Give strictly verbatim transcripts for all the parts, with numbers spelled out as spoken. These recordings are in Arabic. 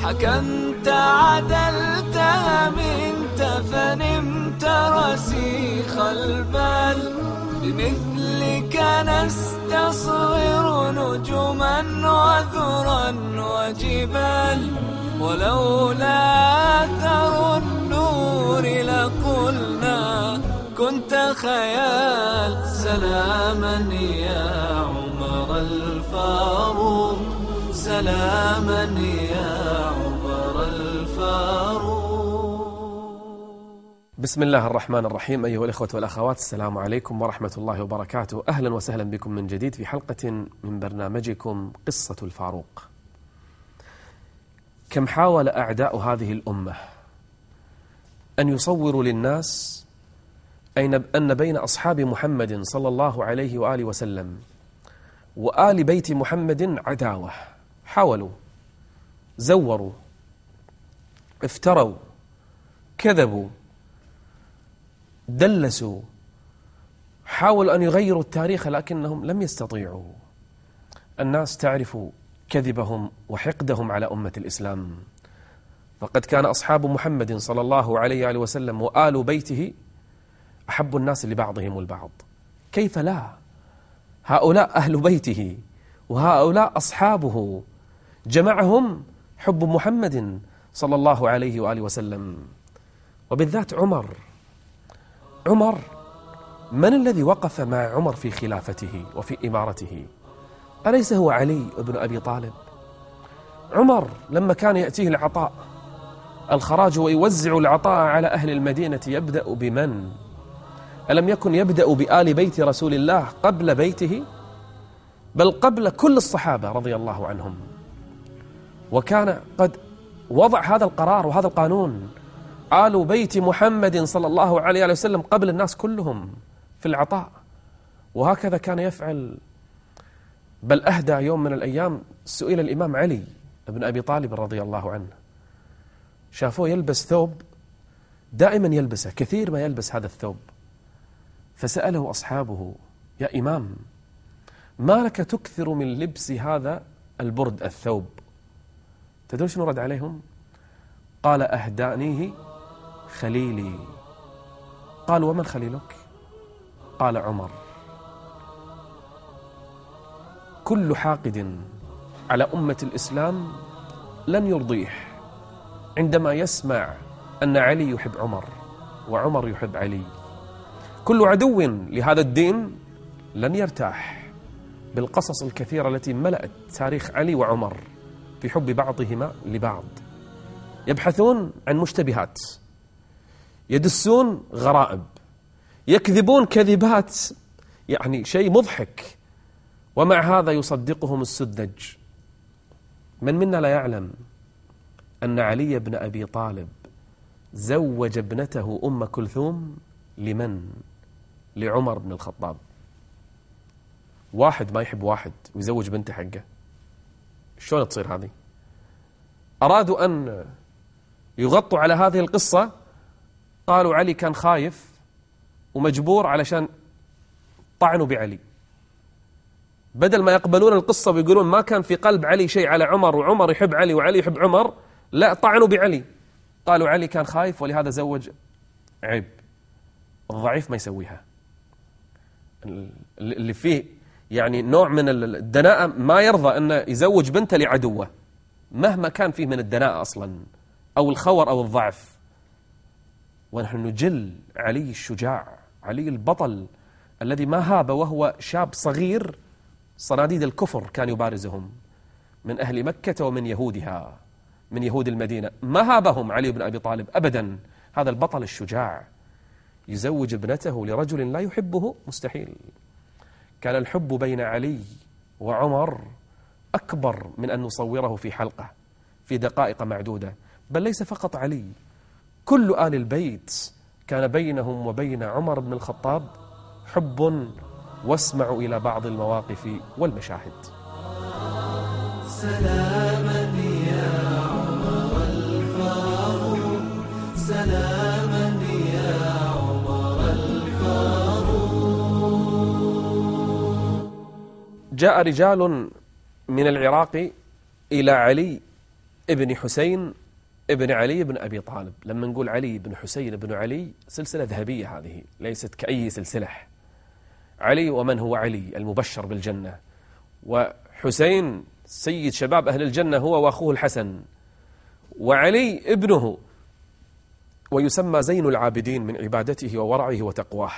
حكمت عدلت منت فنمت رسيخ البال بمثلك نستصغر نجما وذرا وجبال ولولا أثر النور لقلنا كنت خيال سلاما يا عمر الفاروق سلاما يا عمر الفاروق. بسم الله الرحمن الرحيم. أيها الإخوة والأخوات، السلام عليكم ورحمة الله وبركاته. أهلا وسهلا بكم من جديد في حلقة من برنامجكم قصة الفاروق. كم حاول أعداء هذه الأمة أن يصوروا للناس أن بين أصحاب محمد صلى الله عليه وآله وسلم وآل بيت محمد عداوة. حاولوا، زوروا، افتروا، كذبوا، دلسوا، حاولوا أن يغيروا التاريخ لكنهم لم يستطيعوا. الناس تعرف كذبهم وحقدهم على أمة الإسلام، فقد كان أصحاب محمد صلى الله عليه وآله وسلم وآل بيته أحب الناس لبعضهم البعض. كيف لا؟ هؤلاء أهل بيته وهؤلاء أصحابه جمعهم حب محمد صلى الله عليه وآله وسلم، وبالذات عمر. عمر، من الذي وقف مع عمر في خلافته وفي إمارته؟ أليس هو علي بن أبي طالب؟ عمر لما كان يأتيه العطاء الخراج ويوزع العطاء على أهل المدينة يبدأ بمن؟ ألم يكن يبدأ بآل بيت رسول الله قبل بيته؟ بل قبل كل الصحابة رضي الله عنهم، وكان قد وضع هذا القرار وهذا القانون. آل بيت محمد صلى الله عليه وسلم قبل الناس كلهم في العطاء، وهكذا كان يفعل. بل أهدى يوم من الأيام سئل الإمام علي بن أبي طالب رضي الله عنه، شافوه يلبس ثوب دائما يلبسه، كثير ما يلبس هذا الثوب، فسأله أصحابه: يا إمام، ما لك تكثر من لبس هذا البرد الثوب؟ تدرون شنو رد عليهم؟ قال: أهدانيه خليلي. قال: ومن خليلك؟ قال: عمر. كل حاقد على أمة الإسلام لن يرضيه عندما يسمع أن علي يحب عمر وعمر يحب علي. كل عدو لهذا الدين لن يرتاح بالقصص الكثيرة التي ملأت تاريخ علي وعمر في حب بعضهما لبعض. يبحثون عن مشتبهات، يدسون غرائب، يكذبون كذبات يعني شيء مضحك، ومع هذا يصدقهم السذج. من منا لا يعلم أن علي بن أبي طالب زوج ابنته أم كلثوم لمن؟ لعمر بن الخطاب. واحد ما يحب واحد ويزوج بنته حقه، شلون تصير هذه؟ أرادوا أن يغطوا على هذه القصة، قالوا علي كان خايف ومجبور علشان طعنوا بعلي. بدل ما يقبلون القصة ويقولون ما كان في قلب علي شيء على عمر وعمر يحب علي وعلي يحب عمر، لا، طعنوا بعلي. قالوا علي كان خايف ولهذا زوج. عيب، الضعيف ما يسويها. اللي فيه يعني نوع من الدناءة ما يرضى أن يزوج بنته لعدوه مهما كان فيه من الدناءة أصلا أو الخور أو الضعف. ونحن نجل علي الشجاع، علي البطل الذي ما هاب وهو شاب صغير صناديد الكفر كان يبارزهم من أهل مكة ومن يهودها، من يهود المدينة، ما هابهم علي بن أبي طالب أبدا. هذا البطل الشجاع يزوج ابنته لرجل لا يحبه؟ مستحيل. كان الحب بين علي وعمر أكبر من أن نصوره في حلقة في دقائق معدودة. بل ليس فقط علي، كل آل البيت كان بينهم وبين عمر بن الخطاب حب. واسمعوا إلى بعض المواقف والمشاهد. سلاما يا عمر الفاروق، سلاما يا عمر الفاروق. جاء رجال من العراق إلى علي ابن حسين ابن علي بن أبي طالب. لما نقول علي بن حسين بن علي سلسلة ذهبية، هذه ليست كأي سلسلة. علي ومن هو علي المبشر بالجنة، وحسين سيد شباب أهل الجنة هو وأخوه الحسن، وعلي ابنه، ويسمى زين العابدين من عبادته وورعه وتقواه.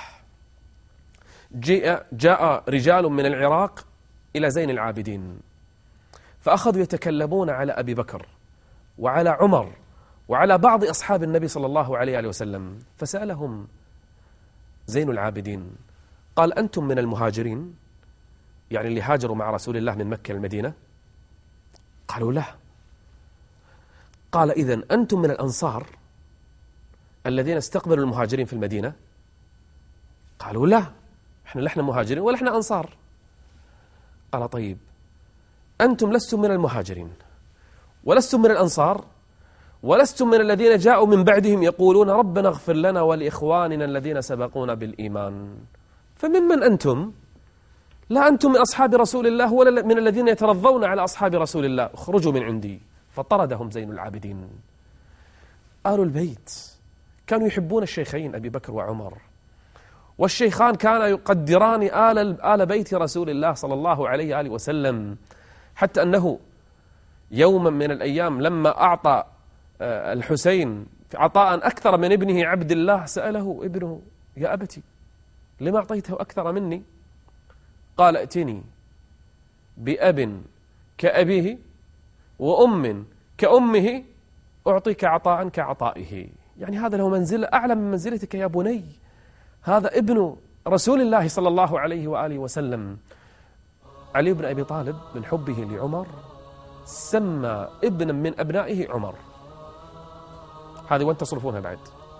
جاء, جاء رجال من العراق إلى زين العابدين فأخذوا يتكلمون على أبي بكر وعلى عمر وعلى بعض أصحاب النبي صلى الله عليه وسلم، فسألهم زين العابدين قال: أنتم من المهاجرين، يعني اللي هاجروا مع رسول الله من مكة المدينة؟ قالوا لا. قال: إذن أنتم من الأنصار الذين استقبلوا المهاجرين في المدينة؟ قالوا لا، احنا لا احنا مهاجرين ولا احنا أنصار. قال: طيب أنتم لستم من المهاجرين ولستم من الأنصار ولستم من الذين جاءوا من بعدهم يقولون ربنا اغفر لنا ولإخواننا الذين سبقونا بالإيمان، فممن أنتم؟ لا أنتم من أصحاب رسول الله ولا من الذين يترضون على أصحاب رسول الله، اخرجوا من عندي. فطردهم زين العابدين. آل البيت كانوا يحبون الشيخين أبي بكر وعمر، والشيخان كانا يقدران آل, آل بيت رسول الله صلى الله عليه وآله وسلم، حتى أنه يوما من الأيام لما أعطى الحسين عطاء أكثر من ابنه عبد الله سأله ابنه: يا أبتي لما أعطيته أكثر مني؟ قال: ائتني بأب كأبيه وأم كأمه أعطيك عطاء كعطائه. يعني هذا له منزلة أعلى من منزلتك يا بني، هذا ابن رسول الله صلى الله عليه وآله وسلم. علي بن أبي طالب من حبه لعمر سمى ابنا من أبنائه عمر، هذه وانت تصرفونها بعد.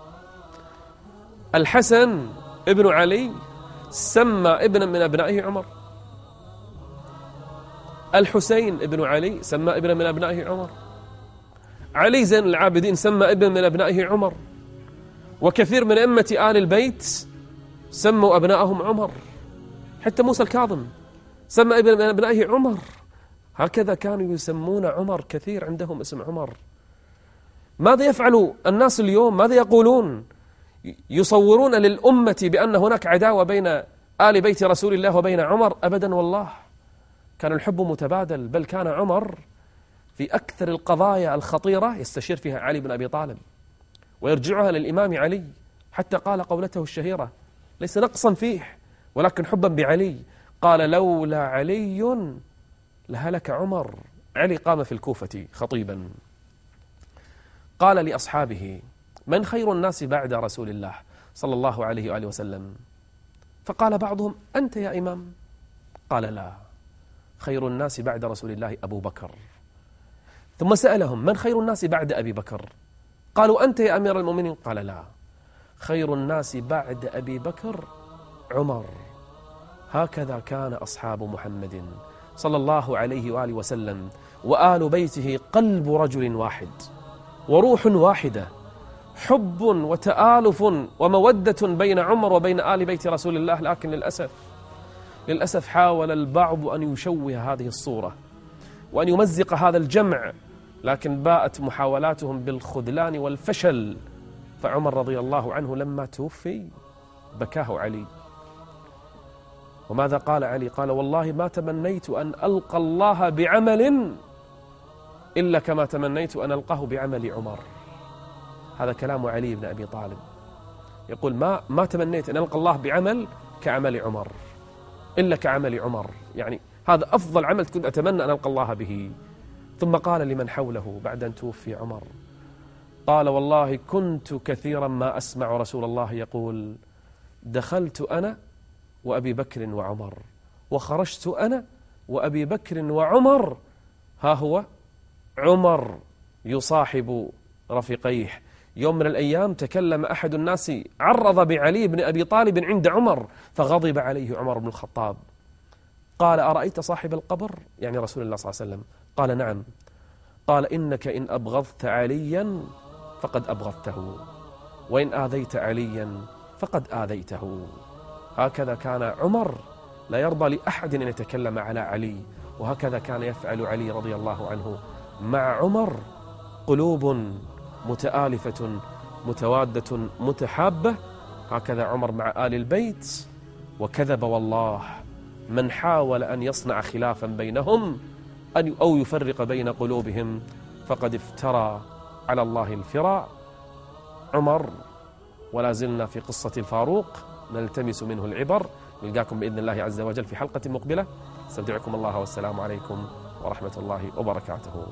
الحسن ابن علي سمى ابنا من أبنائه عمر. الحسين ابن علي سمى ابنا من أبنائه عمر. علي زين العابدين سمى ابنا من أبنائه عمر. وكثير من أئمة آل البيت سموا أبنائهم عمر، حتى موسى الكاظم سمى ابن من أبنائه عمر. هكذا كانوا يسمون عمر، كثير عندهم اسم عمر. ماذا يفعل الناس اليوم؟ ماذا يقولون؟ يصورون للأمة بأن هناك عداوة بين آل بيت رسول الله وبين عمر. أبدا والله، كان الحب متبادل، بل كان عمر في أكثر القضايا الخطيرة يستشير فيها علي بن أبي طالب ويرجعها للإمام علي، حتى قال قولته الشهيرة ليس نقصا فيه ولكن حبا بعلي، قال: لولا علي لهلك عمر. علي قام في الكوفة خطيبا قال لأصحابه: من خير الناس بعد رسول الله صلى الله عليه وآله وسلم؟ فقال بعضهم: أنت يا إمام. قال: لا، خير الناس بعد رسول الله أبو بكر. ثم سألهم: من خير الناس بعد أبي بكر؟ قالوا: أنت يا أمير المؤمنين. قال: لا، خير الناس بعد أبي بكر عمر. هكذا كان أصحاب محمد صلى الله عليه وآله وسلم وآل بيته قلب رجل واحد وروح واحدة، حب وتآلف ومودة بين عمر وبين آل بيت رسول الله. لكن للأسف للأسف حاول البعض أن يشوه هذه الصورة وأن يمزق هذا الجمع، لكن باءت محاولاتهم بالخذلان والفشل. فعمر رضي الله عنه لما توفي بكاه علي. وماذا قال علي؟ قال: والله ما تمنيت أن ألقى الله بعمل إلا كما تمنيت أن ألقاه بعمل عمر. هذا كلام علي بن أبي طالب، يقول: ما ما تمنيت أن ألقى الله بعمل كعمل عمر إلا كعمل عمر، يعني هذا أفضل عمل كنت أتمنى أن ألقى الله به. ثم قال لمن حوله بعد أن توفي عمر، قال: والله كنت كثيرا ما أسمع رسول الله يقول: دخلت أنا وأبي بكر وعمر، وخرجت أنا وأبي بكر وعمر، ها هو عمر يصاحب رفيقيه. يوم من الأيام تكلم أحد الناس، عرض بعلي بن أبي طالب عند عمر، فغضب عليه عمر بن الخطاب. قال: أرأيت صاحب القبر؟ يعني رسول الله صلى الله عليه وسلم. قال: نعم. قال: إنك إن أبغضت عليا فقد أبغضته، وإن آذيت عليا فقد آذيته. هكذا كان عمر لا يرضى لأحد أن يتكلم على علي، وهكذا كان يفعل علي رضي الله عنه مع عمر قلوب متآلفة متوادة متحابة، هكذا عمر مع آل البيت. وكذب والله من حاول أن يصنع خلافا بينهم أو يفرق بين قلوبهم، فقد افترى على الله الفرى. عمر، ولا زلنا في قصة الفاروق نلتمس منه العبر. نلقاكم بإذن الله عز وجل في حلقة مقبلة. استودعكم الله والسلام عليكم ورحمة الله وبركاته.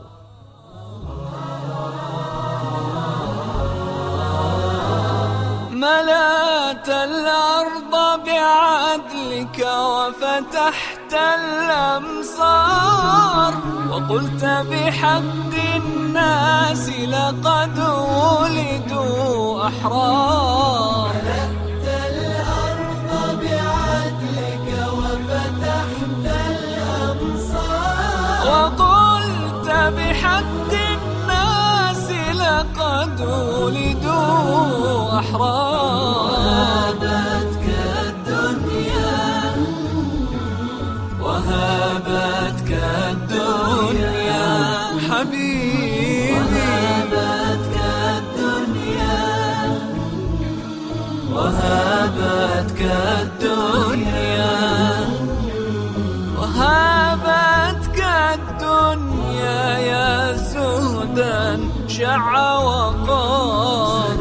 ملأت الأرض بعدلك وفتحت الأمصار، وقلت بحق الناس لقد ولدوا أحرار. ملأت الأرض بعدلك وفتحت الأمصار، وقلت بحق الناس لقد ولدوا أحرار. وهابتك الدنيا وهابتك الدنيا حبيبي، وهابتك الدنيا وهابتك الدنيا وهابتك الدنيا يا زهدا شع وقار.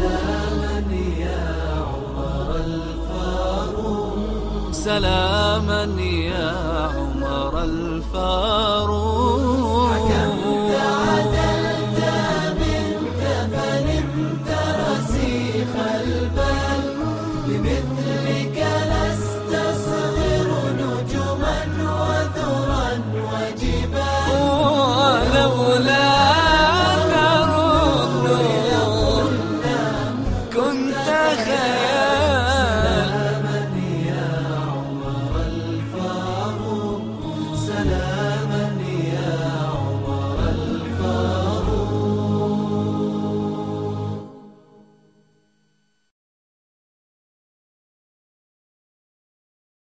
سلاما يا عمر الفاروق. حكمت عدلت منك فنمت رسيخ البال، بمثلك